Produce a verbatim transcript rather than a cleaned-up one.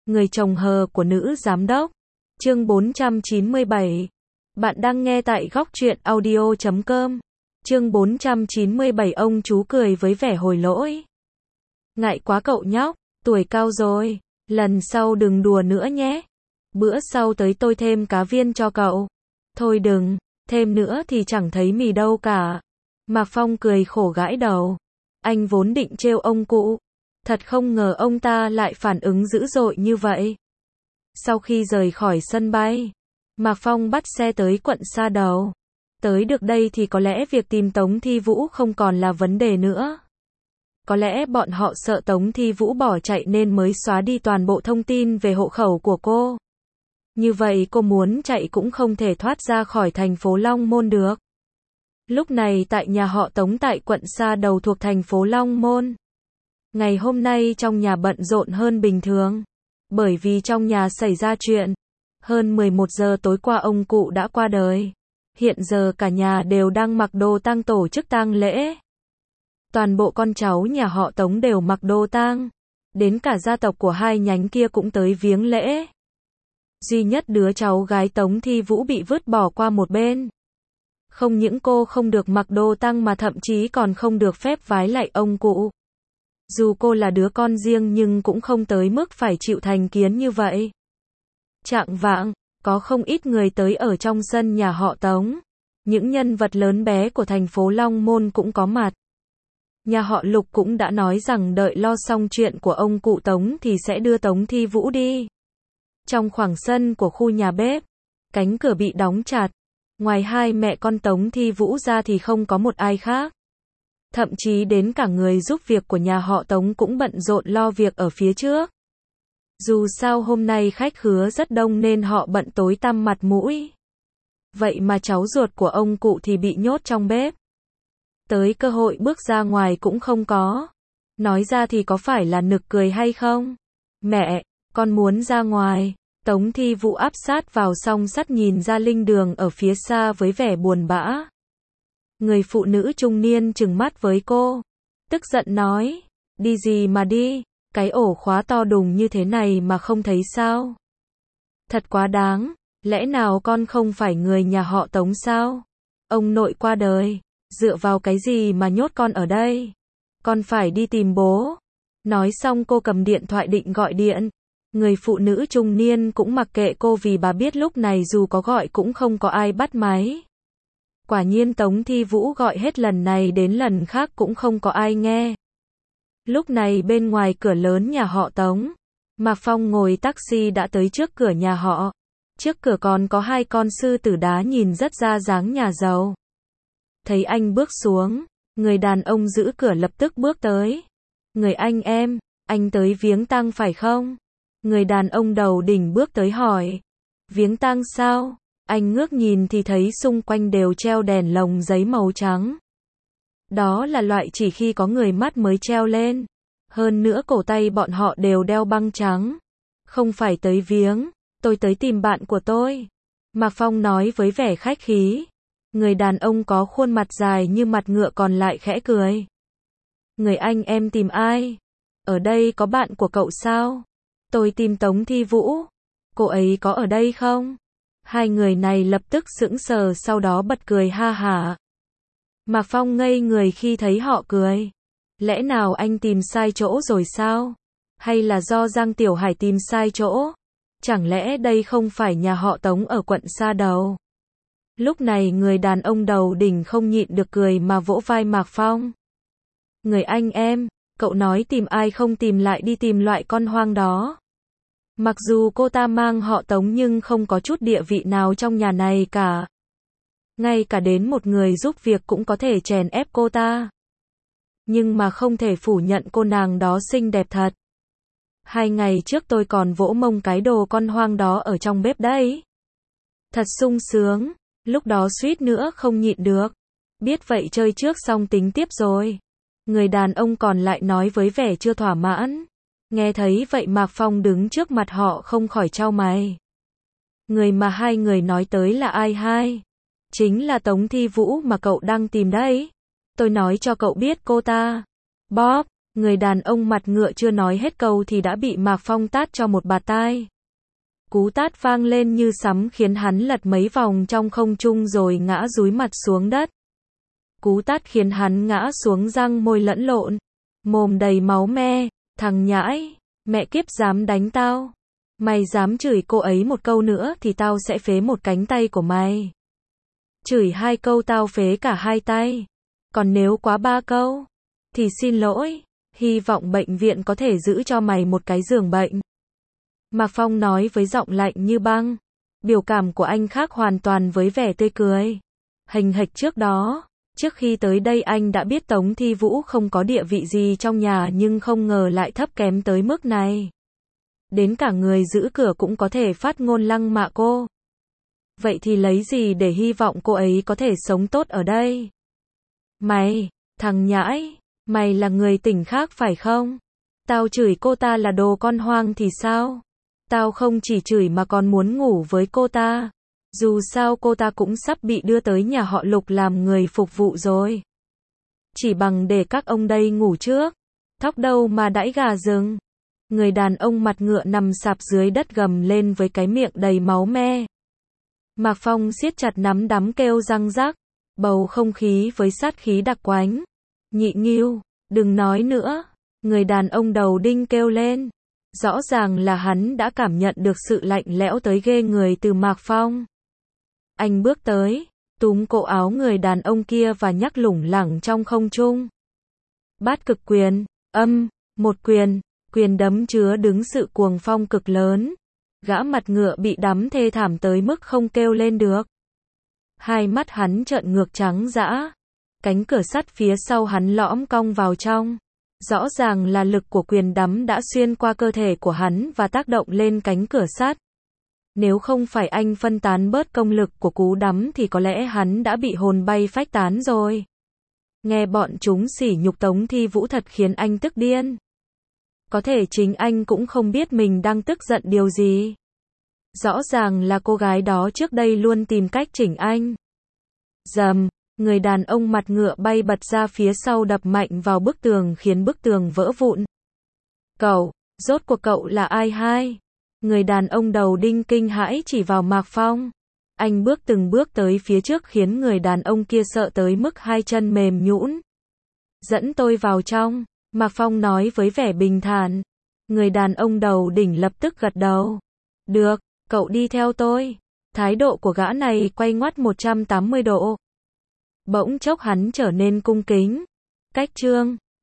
Người chồng hờ của nữ giám đốc. Chương bốn trăm chín mươi bảy. Bạn đang nghe tại góc truyện audio chấm com. Chương bốn trăm chín mươi bảy. Ông chú cười với vẻ hối lỗi. Ngại quá cậu nhóc, tuổi cao rồi, lần sau đừng đùa nữa nhé. Bữa sau tới tôi thêm cá viên cho cậu. Thôi đừng, thêm nữa thì chẳng thấy mì đâu cả. Mạc Phong cười khổ gãi đầu. Anh vốn định trêu ông cụ. Thật không ngờ ông ta lại phản ứng dữ dội như vậy. Sau khi rời khỏi sân bay, Mạc Phong bắt xe tới quận Sa Đầu. Tới được đây thì có lẽ việc tìm Tống Thi Vũ không còn là vấn đề nữa. Có lẽ bọn họ sợ Tống Thi Vũ bỏ chạy nên mới xóa đi toàn bộ thông tin về hộ khẩu của cô. Như vậy cô muốn chạy cũng không thể thoát ra khỏi thành phố Long Môn được. Lúc này tại nhà họ Tống tại quận Sa Đầu thuộc thành phố Long Môn. Ngày hôm nay trong nhà bận rộn hơn bình thường. Bởi vì trong nhà xảy ra chuyện. Hơn mười một giờ tối qua ông cụ đã qua đời. Hiện giờ cả nhà đều đang mặc đồ tang tổ chức tang lễ. Toàn bộ con cháu nhà họ Tống đều mặc đồ tang. Đến cả gia tộc của hai nhánh kia cũng tới viếng lễ. Duy nhất đứa cháu gái Tống Thi Vũ bị vứt bỏ qua một bên. Không những cô không được mặc đồ tang mà thậm chí còn không được phép vái lạy ông cụ. Dù cô là đứa con riêng nhưng cũng không tới mức phải chịu thành kiến như vậy. Chạng vạng, có không ít người tới ở trong sân nhà họ Tống. Những nhân vật lớn bé của thành phố Long Môn cũng có mặt. Nhà họ Lục cũng đã nói rằng đợi lo xong chuyện của ông cụ Tống thì sẽ đưa Tống Thi Vũ đi. Trong khoảng sân của khu nhà bếp, cánh cửa bị đóng chặt. Ngoài hai mẹ con Tống Thi Vũ ra thì không có một ai khác. Thậm chí đến cả người giúp việc của nhà họ Tống cũng bận rộn lo việc ở phía trước. Dù sao hôm nay khách khứa rất đông nên họ bận tối tăm mặt mũi. Vậy mà cháu ruột của ông cụ thì bị nhốt trong bếp. Tới cơ hội bước ra ngoài cũng không có. Nói ra thì có phải là nực cười hay không? Mẹ, con muốn ra ngoài. Tống Thi Vũ áp sát vào song sắt nhìn ra linh đường ở phía xa với vẻ buồn bã. Người phụ nữ trung niên trừng mắt với cô. Tức giận nói. Đi gì mà đi, cái ổ khóa to đùng như thế này mà không thấy sao? Thật quá đáng, lẽ nào con không phải người nhà họ Tống sao? Ông nội qua đời, dựa vào cái gì mà nhốt con ở đây? Con phải đi tìm bố. Nói xong cô cầm điện thoại định gọi điện. Người phụ nữ trung niên cũng mặc kệ cô vì bà biết lúc này dù có gọi cũng không có ai bắt máy. Quả nhiên Tống Thi Vũ gọi hết lần này đến lần khác cũng không có ai nghe. Lúc này bên ngoài cửa lớn nhà họ Tống, Mạc Phong ngồi taxi đã tới trước cửa nhà họ. Trước cửa còn có hai con sư tử đá nhìn rất ra dáng nhà giàu. Thấy anh bước xuống, người đàn ông giữ cửa lập tức bước tới. Người anh em, anh tới viếng tang phải không? Người đàn ông đầu đỉnh bước tới hỏi. Viếng tang sao? Anh ngước nhìn thì thấy xung quanh đều treo đèn lồng giấy màu trắng. Đó là loại chỉ khi có người mắt mới treo lên. Hơn nữa cổ tay bọn họ đều đeo băng trắng. Không phải tới viếng, tôi tới tìm bạn của tôi. Mạc Phong nói với vẻ khách khí. Người đàn ông có khuôn mặt dài như mặt ngựa còn lại khẽ cười. Người anh em tìm ai? Ở đây có bạn của cậu sao? Tôi tìm Tống Thi Vũ. Cô ấy có ở đây không? Hai người này lập tức sững sờ sau đó bật cười ha hả. Mạc Phong ngây người khi thấy họ cười. Lẽ nào anh tìm sai chỗ rồi sao? Hay là do Giang Tiểu Hải tìm sai chỗ? Chẳng lẽ đây không phải nhà họ Tống ở quận Sa Đầu? Lúc này người đàn ông đầu đỉnh không nhịn được cười mà vỗ vai Mạc Phong. Người anh em, cậu nói tìm ai không tìm lại đi tìm loại con hoang đó. Mặc dù cô ta mang họ Tống nhưng không có chút địa vị nào trong nhà này cả. Ngay cả đến một người giúp việc cũng có thể chèn ép cô ta. Nhưng mà không thể phủ nhận cô nàng đó xinh đẹp thật. Hai ngày trước tôi còn vỗ mông cái đồ con hoang đó ở trong bếp đấy. Thật sung sướng, lúc đó suýt nữa không nhịn được. Biết vậy chơi trước xong tính tiếp rồi. Người đàn ông còn lại nói với vẻ chưa thỏa mãn. Nghe thấy vậy Mạc Phong đứng trước mặt họ không khỏi chau mày. Người mà hai người nói tới là ai hai? Chính là Tống Thi Vũ mà cậu đang tìm đấy. Tôi nói cho cậu biết cô ta. Bob, Người đàn ông mặt ngựa chưa nói hết câu thì đã bị Mạc Phong tát cho một bạt tai. Cú tát vang lên như sấm khiến hắn lật mấy vòng trong không trung rồi ngã dúi mặt xuống đất. Cú tát khiến hắn ngã xuống răng môi lẫn lộn, mồm đầy máu me, thằng nhãi, mẹ kiếp dám đánh tao. Mày dám chửi cô ấy một câu nữa thì tao sẽ phế một cánh tay của mày. Chửi hai câu tao phế cả hai tay. Còn nếu quá ba câu, thì xin lỗi, hy vọng bệnh viện có thể giữ cho mày một cái giường bệnh. Mạc Phong nói với giọng lạnh như băng. Biểu cảm của anh khác hoàn toàn với vẻ tươi cười. Hình hệt trước đó, trước khi tới đây anh đã biết Tống Thi Vũ không có địa vị gì trong nhà nhưng không ngờ lại thấp kém tới mức này. Đến cả người giữ cửa cũng có thể phát ngôn lăng mạ cô. Vậy thì lấy gì để hy vọng cô ấy có thể sống tốt ở đây? Mày, thằng nhãi, mày là người tỉnh khác phải không? Tao chửi cô ta là đồ con hoang thì sao? Tao không chỉ chửi mà còn muốn ngủ với cô ta. Dù sao cô ta cũng sắp bị đưa tới nhà họ Lục làm người phục vụ rồi. Chỉ bằng để các ông đây ngủ trước. Thóc đâu mà đãi gà rừng. Người đàn ông mặt ngựa nằm sạp dưới đất gầm lên với cái miệng đầy máu me. Mạc Phong siết chặt nắm đấm kêu răng rắc. Bầu không khí với sát khí đặc quánh. Nhị Nghiêu, đừng nói nữa. Người đàn ông đầu đinh kêu lên. Rõ ràng là hắn đã cảm nhận được sự lạnh lẽo tới ghê người từ Mạc Phong. Anh bước tới, túm cổ áo người đàn ông kia và nhắc lủng lẳng trong không trung. Bát cực quyền, âm, một quyền, quyền đấm chứa đứng sự cuồng phong cực lớn. Gã mặt ngựa bị đấm thê thảm tới mức không kêu lên được. Hai mắt hắn trợn ngược trắng dã. Cánh cửa sắt phía sau hắn lõm cong vào trong. Rõ ràng là lực của quyền đấm đã xuyên qua cơ thể của hắn và tác động lên cánh cửa sắt. Nếu không phải anh phân tán bớt công lực của cú đấm thì có lẽ hắn đã bị hồn bay phách tán rồi. Nghe bọn chúng sỉ nhục Tống Thi Vũ thật khiến anh tức điên. Có thể chính anh cũng không biết mình đang tức giận điều gì. Rõ ràng là cô gái đó trước đây luôn tìm cách chỉnh anh. Rầm, người đàn ông mặt ngựa bay bật ra phía sau đập mạnh vào bức tường khiến bức tường vỡ vụn. Cậu, rốt cuộc cậu là ai hai? Người đàn ông đầu đinh kinh hãi chỉ vào Mạc Phong. Anh bước từng bước tới phía trước khiến người đàn ông kia sợ tới mức hai chân mềm nhũn. Dẫn tôi vào trong, Mạc Phong nói với vẻ bình thản. Người đàn ông đầu đỉnh lập tức gật đầu. Được, cậu đi theo tôi. Thái độ của gã này quay ngoắt một trăm tám mươi độ. Bỗng chốc hắn trở nên cung kính. Cách chương